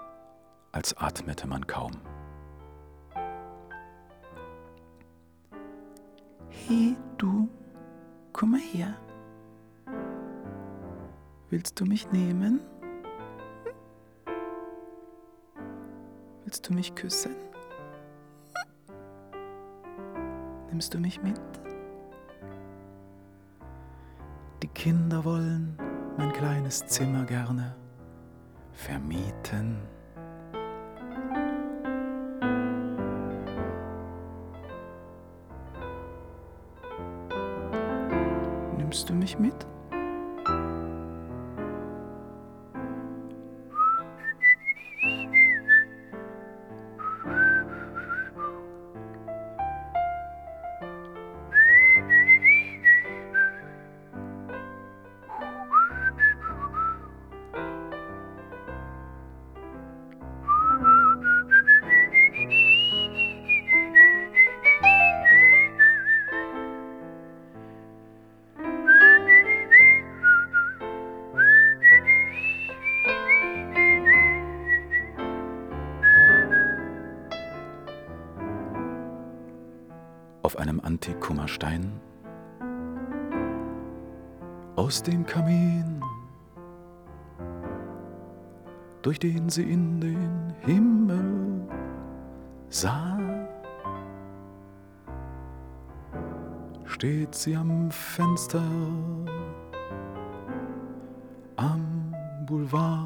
als atmete man kaum. Hey, du, komm mal her. Willst du mich nehmen? Willst du mich küssen? Nimmst du mich mit? Die Kinder wollen mein kleines Zimmer gerne vermieten. Nimmst du mich mit? Auf einem Antikummerstein aus dem Kamin, durch den sie in den Himmel sah, steht sie am Fenster am Boulevard.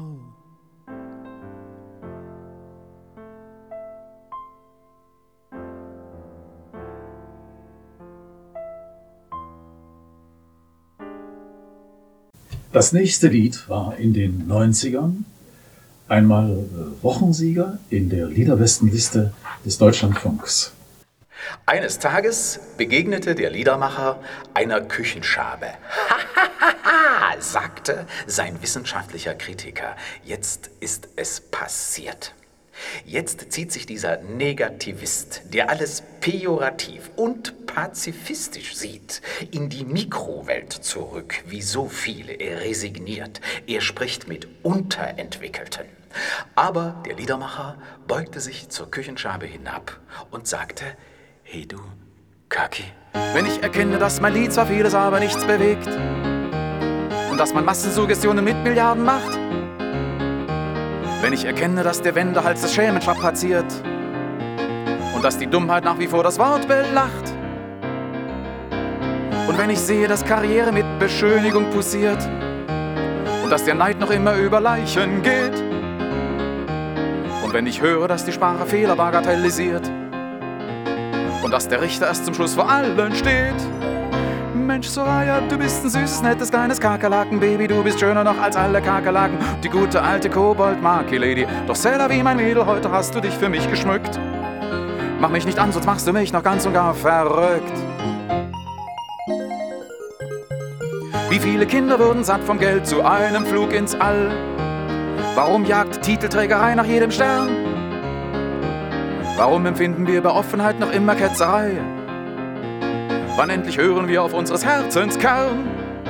Das nächste Lied war in den 90ern einmal Wochensieger in der Liederbestenliste des Deutschlandfunks. Eines Tages begegnete der Liedermacher einer Küchenschabe. Hahaha, sagte sein wissenschaftlicher Kritiker. Jetzt ist es passiert. Jetzt zieht sich dieser Negativist, der alles pejorativ und pazifistisch sieht, in die Mikrowelt zurück, wie so viele. Er resigniert, er spricht mit Unterentwickelten. Aber der Liedermacher beugte sich zur Küchenschabe hinab und sagte: Hey du, Kaki. Wenn ich erkenne, dass mein Lied zwar vieles, aber nichts bewegt und dass man Massensuggestionen mit Milliarden macht, wenn ich erkenne, dass der Wendehals das Schelmen strapaziert und dass die Dummheit nach wie vor das Wort belacht, und wenn ich sehe, dass Karriere mit Beschönigung poussiert und dass der Neid noch immer über Leichen geht, und wenn ich höre, dass die Sprache Fehler bagatellisiert und dass der Richter erst zum Schluss vor allen steht. Mensch, Soraya, du bist ein süßes, nettes, kleines Kakerlaken-Baby. Du bist schöner noch als alle Kakerlaken. Die gute alte Kobold-Maki-Lady. Doch Sella wie mein Mädel, heute hast du dich für mich geschmückt. Mach mich nicht an, sonst machst du mich noch ganz und gar verrückt. Wie viele Kinder wurden satt vom Geld zu einem Flug ins All? Warum jagt Titelträgerei nach jedem Stern? Warum empfinden wir bei Offenheit noch immer Ketzerei? Wann endlich hören wir auf unseres Herzens Kern?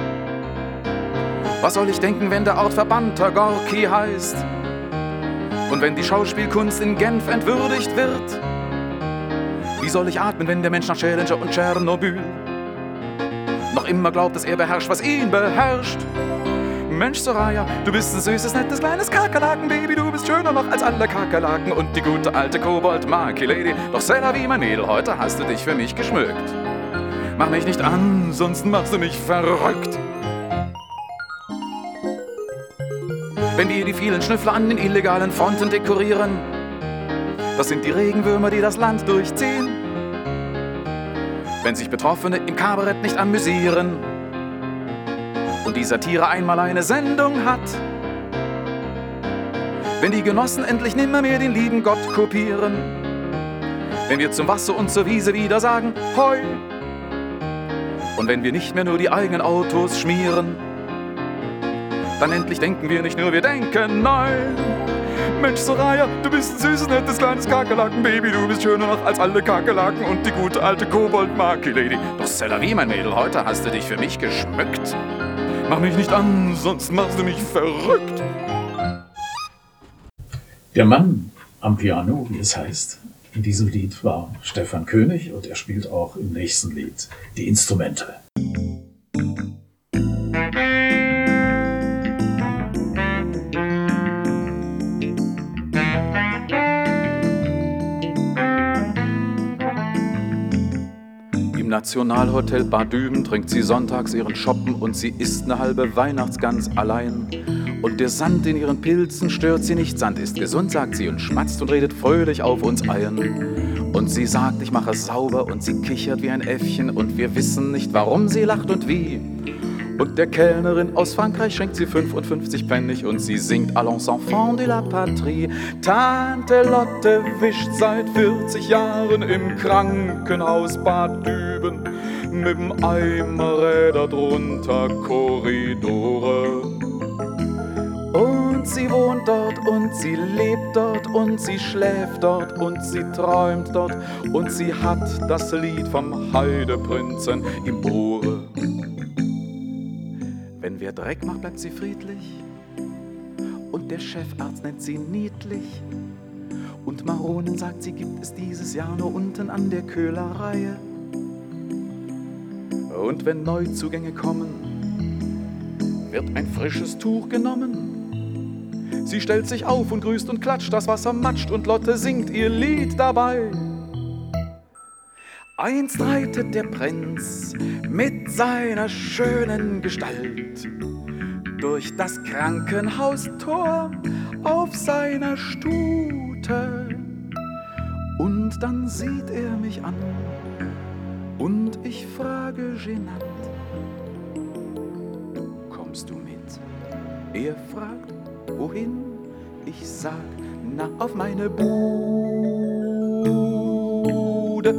Was soll ich denken, wenn der Ort verbannter Gorki heißt? Und wenn die Schauspielkunst in Genf entwürdigt wird? Wie soll ich atmen, wenn der Mensch nach Challenger und Tschernobyl noch immer glaubt, dass er beherrscht, was ihn beherrscht? Mensch, Soraya, du bist ein süßes, nettes, kleines Kakerlaken-Baby. Du bist schöner noch als alle Kakerlaken und die gute alte Kobold-Maki-Lady. Doch Sella wie mein Mädel, heute hast du dich für mich geschmückt. Mach mich nicht an, sonst machst du mich verrückt. Wenn wir die vielen Schnüffler an den illegalen Fronten dekorieren, das sind die Regenwürmer, die das Land durchziehen. Wenn sich Betroffene im Kabarett nicht amüsieren und die Satire einmal eine Sendung hat. Wenn die Genossen endlich nimmer mehr den lieben Gott kopieren. Wenn wir zum Wasser und zur Wiese wieder sagen, Hoi. Und wenn wir nicht mehr nur die eigenen Autos schmieren, dann endlich denken wir nicht nur, wir denken neu. Mensch, Soraya, du bist ein süßes, nettes, kleines Kakerlaken-Baby. Du bist schöner noch als alle Kakerlaken und die gute alte Kobold-Maki-Lady. Doch Sella wie mein Mädel, heute hast du dich für mich geschmückt. Mach mich nicht an, sonst machst du mich verrückt. Der Mann am Piano, wie es heißt, In diesem Lied war Stefan König und er spielt auch im nächsten Lied die Instrumente. Im Nationalhotel Bad Düben trinkt sie sonntags ihren Schoppen und sie isst eine halbe Weihnachtsgans allein. Und der Sand in ihren Pilzen stört sie nicht. Sand ist gesund, sagt sie und schmatzt und redet fröhlich auf uns ein. Und sie sagt, ich mache sauber und sie kichert wie ein Äffchen und wir wissen nicht, warum sie lacht und wie. Und der Kellnerin aus Frankreich schenkt sie 55 Pfennig und sie singt Allons enfants de la patrie. Tante Lotte wischt seit 40 Jahren im Krankenhaus Bad Düben mit'm Eimer Räder drunter Korridore. Und sie wohnt dort und sie lebt dort und sie schläft dort und sie träumt dort und sie hat das Lied vom Heideprinzen im Ohre. Wenn wer Dreck macht, bleibt sie friedlich und der Chefarzt nennt sie niedlich und Maronen sagt, sie gibt es dieses Jahr nur unten an der Köhlerreihe. Und wenn Neuzugänge kommen, wird ein frisches Tuch genommen. Sie stellt sich auf und grüßt und klatscht, das Wasser matscht und Lotte singt ihr Lied dabei. Einst reitet der Prinz mit seiner schönen Gestalt durch das Krankenhaustor auf seiner Stute. Und dann sieht er mich an und ich frage genannt, kommst du mit? Er fragt, wohin? Ich sag, na, auf meine Bude.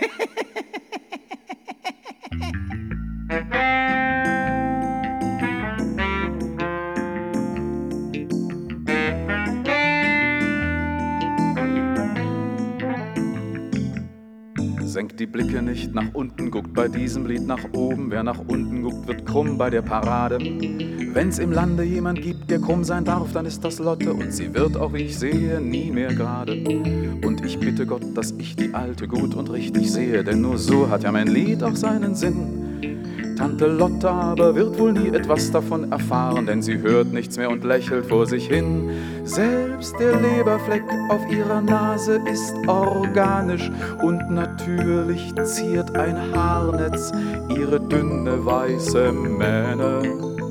Senkt die Blicke nicht nach unten, guckt bei diesem Lied nach oben. Wer nach unten guckt, wird krumm bei der Parade. Wenn's im Lande jemand gibt, der krumm sein darf, dann ist das Lotte. Und sie wird auch, wie ich sehe, nie mehr gerade. Und ich bitte Gott, dass ich die Alte gut und richtig sehe, denn nur so hat ja mein Lied auch seinen Sinn. Tante Lotte aber wird wohl nie etwas davon erfahren, denn sie hört nichts mehr und lächelt vor sich hin. Selbst der Leberfleck auf ihrer Nase ist organisch und natürlich ziert ein Haarnetz ihre dünne weiße Mähne.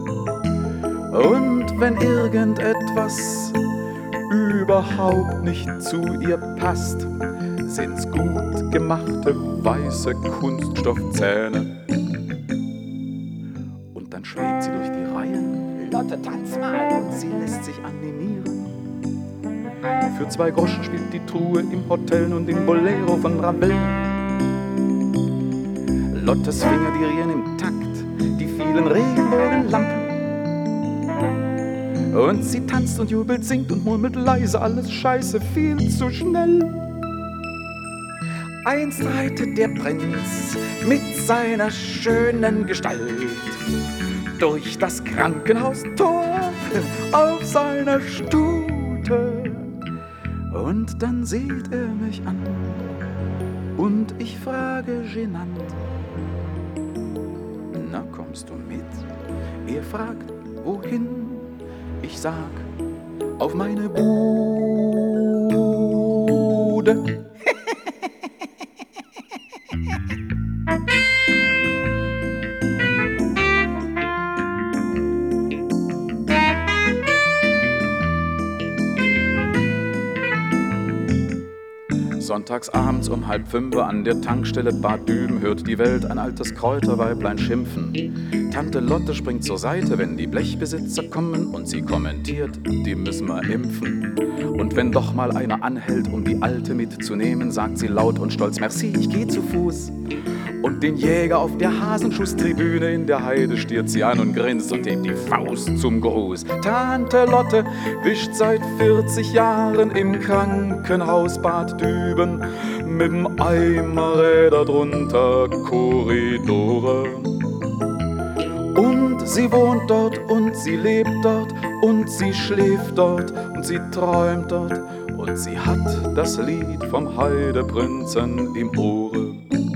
Und wenn irgendetwas überhaupt nicht zu ihr passt, sind's gut gemachte weiße Kunststoffzähne. Dann schwebt sie durch die Reihen. Lotte, tanz mal! Und sie lässt sich animieren. Für 2 Groschen spielt die Truhe im Hotel und im Bolero von Ravel. Lottes Finger dirigieren im Takt die vielen Regenbogenlampen. Und sie tanzt und jubelt, singt und murmelt leise, alles scheiße, viel zu schnell. Einst reitet der Prinz mit seiner schönen Gestalt durch das Krankenhaustor auf seiner Stute. Und dann sieht er mich an und ich frage genannt, na, kommst du mit? Er fragt, wohin? Ich sag, auf meine Bude. Sonntagsabends um 4:30 an der Tankstelle Bad Düben hört die Welt ein altes Kräuterweiblein schimpfen. Tante Lotte springt zur Seite, wenn die Blechbesitzer kommen und sie kommentiert, die müssen wir impfen. Und wenn doch mal einer anhält, um die Alte mitzunehmen, sagt sie laut und stolz, merci, ich geh zu Fuß. Und den Jäger auf der Hasenschusstribüne in der Heide stiert sie an und grinst und hebt die Faust zum Gruß. Tante Lotte wischt seit 40 Jahren im Krankenhaus Bad Düben mit'm Eimer Räder drunter Korridore. Und sie wohnt dort und sie lebt dort und sie schläft dort und sie träumt dort und sie hat das Lied vom Heideprinzen im Ohre.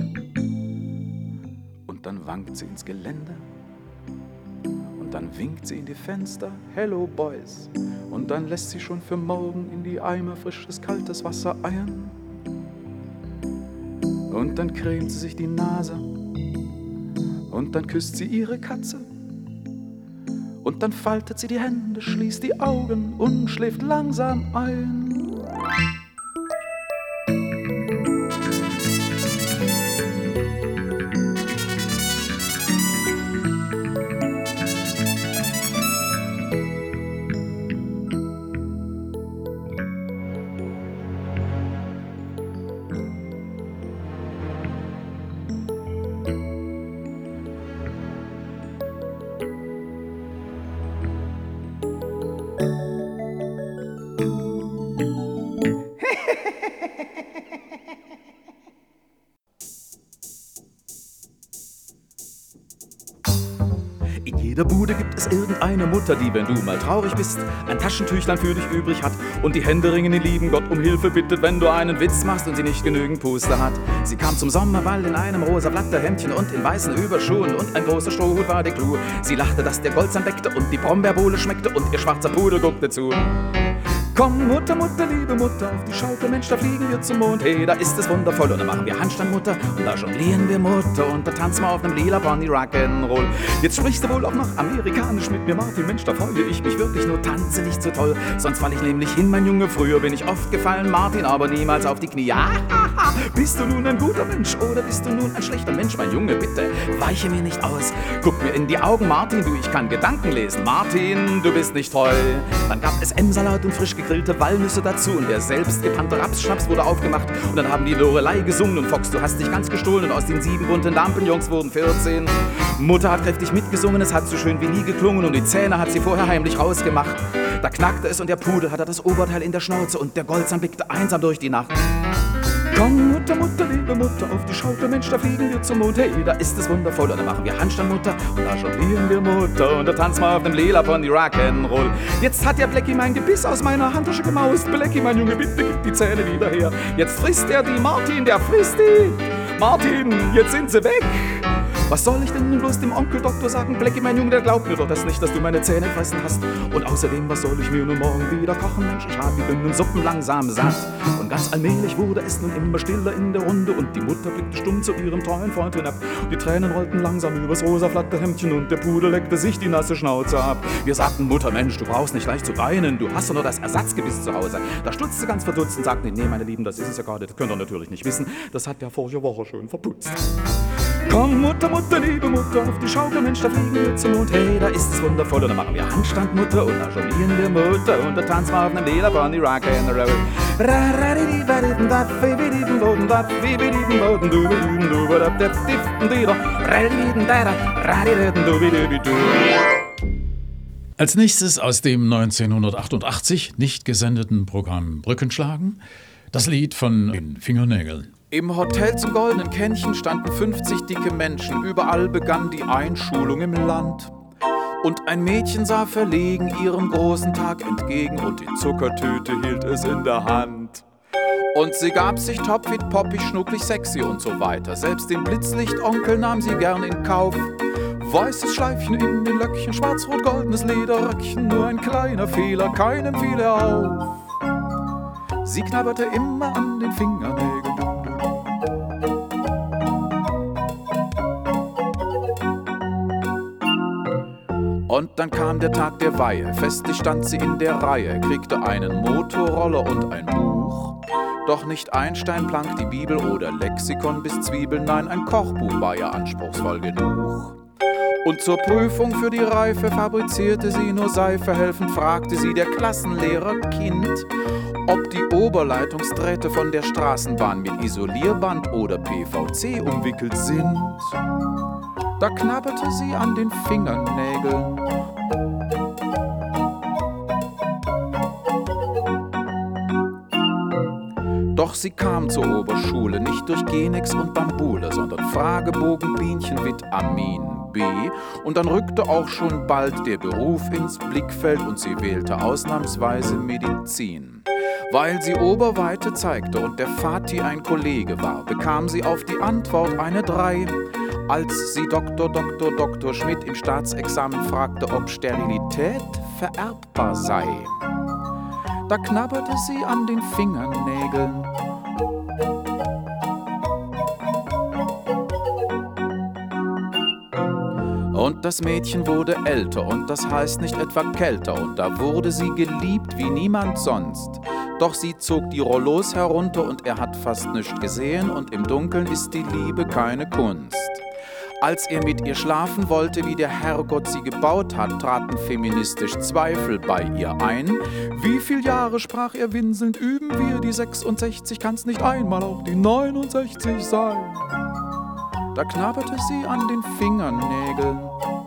Und dann wankt sie ins Gelände und dann winkt sie in die Fenster, hello boys. Und dann lässt sie schon für morgen in die Eimer frisches, kaltes Wasser eiern. Und dann cremt sie sich die Nase und dann küsst sie ihre Katze. Und dann faltet sie die Hände, schließt die Augen und schläft langsam ein. In jeder Bude gibt es irgendeine Mutter, die, wenn du mal traurig bist, ein Taschentüchlein für dich übrig hat und die Hände ringen den lieben Gott um Hilfe bittet, wenn du einen Witz machst und sie nicht genügend Puste hat. Sie kam zum Sommerball in einem rosa Blatterhemdchen und in weißen Überschuhen und ein großer Strohhut war der Clou. Sie lachte, dass der Goldzahn weckte und die Brombeerbohle schmeckte und ihr schwarzer Pudel guckte zu. Komm, Mutter, Mutter, liebe Mutter, auf die Schaukel, Mensch, da fliegen wir zum Mond. Hey, da ist es wundervoll und da machen wir Handstand, Mutter, und da jonglieren wir, Mutter, und da tanzen wir auf einem lila Pony Rock'n'Roll. Jetzt sprichst du wohl auch noch amerikanisch mit mir, Martin, Mensch, da freue ich mich wirklich, nur tanze nicht so toll, sonst fall ich nämlich hin, mein Junge, früher bin ich oft gefallen, Martin, aber niemals auf die Knie. Bist du nun ein guter Mensch oder bist du nun ein schlechter Mensch, mein Junge, bitte, weiche mir nicht aus, guck mir in die Augen, Martin, du, ich kann Gedanken lesen, Martin, du bist nicht treu. Dann gab es Emsalat und frisch gegrillte Walnüsse dazu und der selbstgebrannte Rapsschnaps wurde aufgemacht und dann haben die Lorelei gesungen und Fox, du hast dich ganz gestohlen und aus den 7 bunten Lampenjungs wurden 14. Mutter hat kräftig mitgesungen, es hat so schön wie nie geklungen und die Zähne hat sie vorher heimlich rausgemacht. Da knackte es und der Pudel hatte das Oberteil in der Schnauze und der Goldzahn blickte einsam durch die Nacht. Komm, Mutter, Mutter, liebe Mutter, auf die Schaukel, Mensch, da fliegen wir zum Mond. Hey, da ist es wundervoll und da machen wir Handstand, Mutter, und da jonglieren wir, Mutter, und da tanzen wir auf dem lila Pony Rock'n'Roll. Jetzt hat der Blackie mein Gebiss aus meiner Handtasche gemaust. Blackie, mein Junge, bitte gib die Zähne wieder her. Jetzt frisst er die, Martin, der frisst die. Martin, jetzt sind sie weg. Was soll ich denn nun bloß dem Onkel Doktor sagen? Blackie, mein Junge, der glaubt mir doch das nicht, dass du meine Zähne fressen hast. Und außerdem, was soll ich mir nun morgen wieder kochen? Mensch, ich hab die dünnen Suppen langsam satt. Und ganz allmählich wurde es nun immer stiller in der Runde und die Mutter blickte stumm zu ihrem treuen Freund hinab. Die Tränen rollten langsam übers rosa Flatterhemdchen und der Pudel leckte sich die nasse Schnauze ab. Wir sagten, Mutter, Mensch, du brauchst nicht leicht zu weinen, du hast doch nur das Ersatzgebiss zu Hause. Da stutzte sie ganz verdutzt und sagte, nee, meine Lieben, das ist es ja gerade, das könnt ihr natürlich nicht wissen, das hat der vorige Woche schön verputzt. Komm, Mutter, Mutter, liebe Mutter, auf die Schaukel, Mensch, da fliegen wir zum Mond. Hey, da ist es wundervoll und da machen wir Handstand, Mutter, und da jonglieren wir, Mutter, und da tanzen wir auf einem lila Pony Rock'n'Roll. Als nächstes aus dem 1988 nicht gesendeten Programm Brückenschlagen das Lied von den Fingernägeln. Im Hotel zum Goldenen Kännchen standen 50 dicke Menschen. Überall begann die Einschulung im Land. Und ein Mädchen sah verlegen ihrem großen Tag entgegen und die Zuckertüte hielt es in der Hand. Und sie gab sich topfit, poppig, schnucklig, sexy und so weiter. Selbst den Blitzlichtonkel nahm sie gern in Kauf. Weißes Schleifchen in den Löckchen, schwarz-rot-goldenes Lederröckchen. Nur ein kleiner Fehler, keinem fiel er auf. Sie knabberte immer an den Fingernägeln. Und dann kam der Tag der Weihe, festlich stand sie in der Reihe, kriegte einen Motorroller und ein Buch. Doch nicht Einstein, Planck, die Bibel oder Lexikon bis Zwiebeln, nein, ein Kochbuch war ja anspruchsvoll genug. Und zur Prüfung für die Reife fabrizierte sie nur Seife, helfend fragte sie der Klassenlehrer Kind, ob die Oberleitungsdrähte von der Straßenbahn mit Isolierband oder PVC umwickelt sind. Da knabberte sie an den Fingernägeln. Doch sie kam zur Oberschule nicht durch Genix und Bambule, sondern Fragebogen, Bienchen, Vitamin B. Und dann rückte auch schon bald der Beruf ins Blickfeld und sie wählte ausnahmsweise Medizin. Weil sie Oberweite zeigte und der Vati ein Kollege war, bekam sie auf die Antwort eine 3. Als sie Dr. Schmidt im Staatsexamen fragte, ob Sterilität vererbbar sei. Da knabberte sie an den Fingernägeln. Und das Mädchen wurde älter und das heißt nicht etwa kälter und da wurde sie geliebt wie niemand sonst. Doch sie zog die Rollos herunter und er hat fast nichts gesehen und im Dunkeln ist die Liebe keine Kunst. Als er mit ihr schlafen wollte, wie der Herrgott sie gebaut hat, traten feministisch Zweifel bei ihr ein. Wie viel Jahre, sprach er winselnd, üben wir die 66, kann's nicht einmal auch die 69 sein. Da knabberte sie an den Fingernägeln.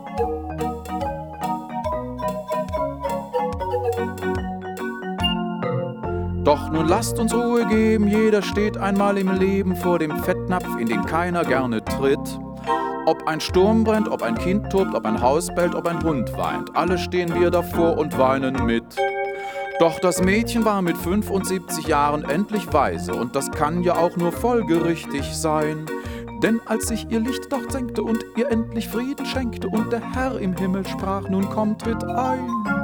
Doch nun lasst uns Ruhe geben, jeder steht einmal im Leben vor dem Fettnapf, in den keiner gerne tritt. Ob ein Sturm brennt, ob ein Kind tobt, ob ein Haus bellt, ob ein Hund weint, alle stehen wir davor und weinen mit. Doch das Mädchen war mit 75 Jahren endlich weise und das kann ja auch nur folgerichtig sein. Denn als sich ihr Licht dort senkte und ihr endlich Frieden schenkte und der Herr im Himmel sprach, nun komm, tritt ein.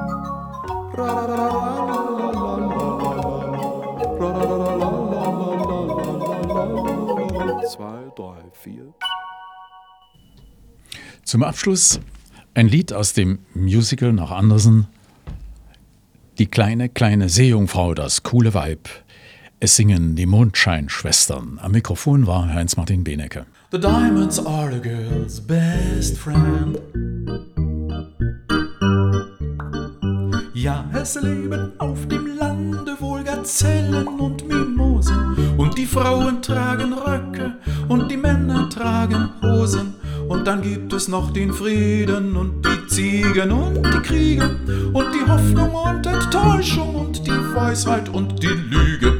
2, 3, 4. Zum Abschluss ein Lied aus dem Musical nach Andersen. Die kleine Seejungfrau, das coole Weib. Es singen die Mondscheinschwestern. Am Mikrofon war Heinz-Martin Benecke. The diamonds are a girl's best friend. Ja, es leben auf dem Lande wohl Gazellen und Mimosen. Und die Frauen tragen Röcke und die Männer tragen Hosen. Und dann gibt es noch den Frieden und die Ziegen und die Kriege. Und die Hoffnung und Enttäuschung und die Weisheit und die Lüge.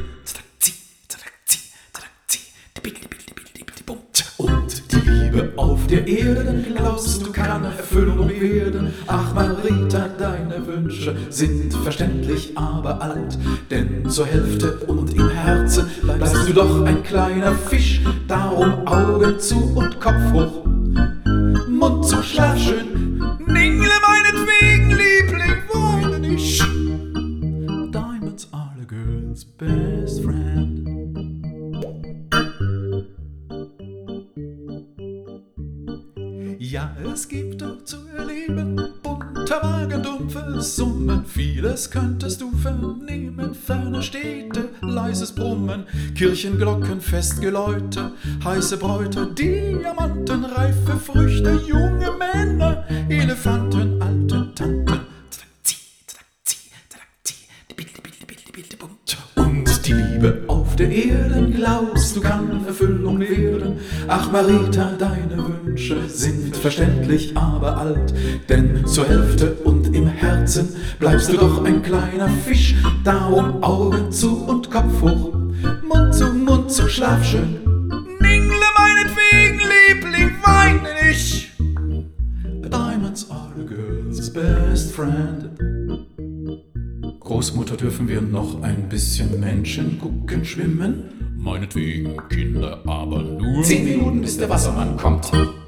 Und die Liebe auf der Erde, glaubst du, kann Erfüllung werden. Ach Marita, deine Wünsche sind verständlich, aber alt. Denn zur Hälfte und im Herzen bleibst du doch ein kleiner Fisch. Darum Augen zu und Kopf hoch, Mund zu, schlaf schön. Ningle meinetwegen, Liebling, weine nicht. Diamonds are a girl's best friend. Ja, es gibt doch zu erleben bunter Wagen, dumpfe Summen. Vieles könntest du vernehmen, ferne Städte, leises Brummen, Kirchenglocken, Festgeläute, heiße Bräute, Diamanten, reife Früchte, junge Männer, Elefanten, alte Tanten. Und die Liebe auf der Erde, glaubst du, kann Erfüllung werden. Ach Marita, deine Wünsche sind verständlich, aber alt. Denn zur Hälfte und im Herzen bleibst du doch ein kleiner Fisch. Darum Augen zu und Kopf hoch, Mund zu, schlaf schön. Ningle meinetwegen, Liebling, weine nicht. Diamonds are a girl's best friend. Großmutter, dürfen wir noch ein bisschen Menschen gucken schwimmen? Meinetwegen, Kinder, aber nur 10 Minuten, bis der Wassermann kommt.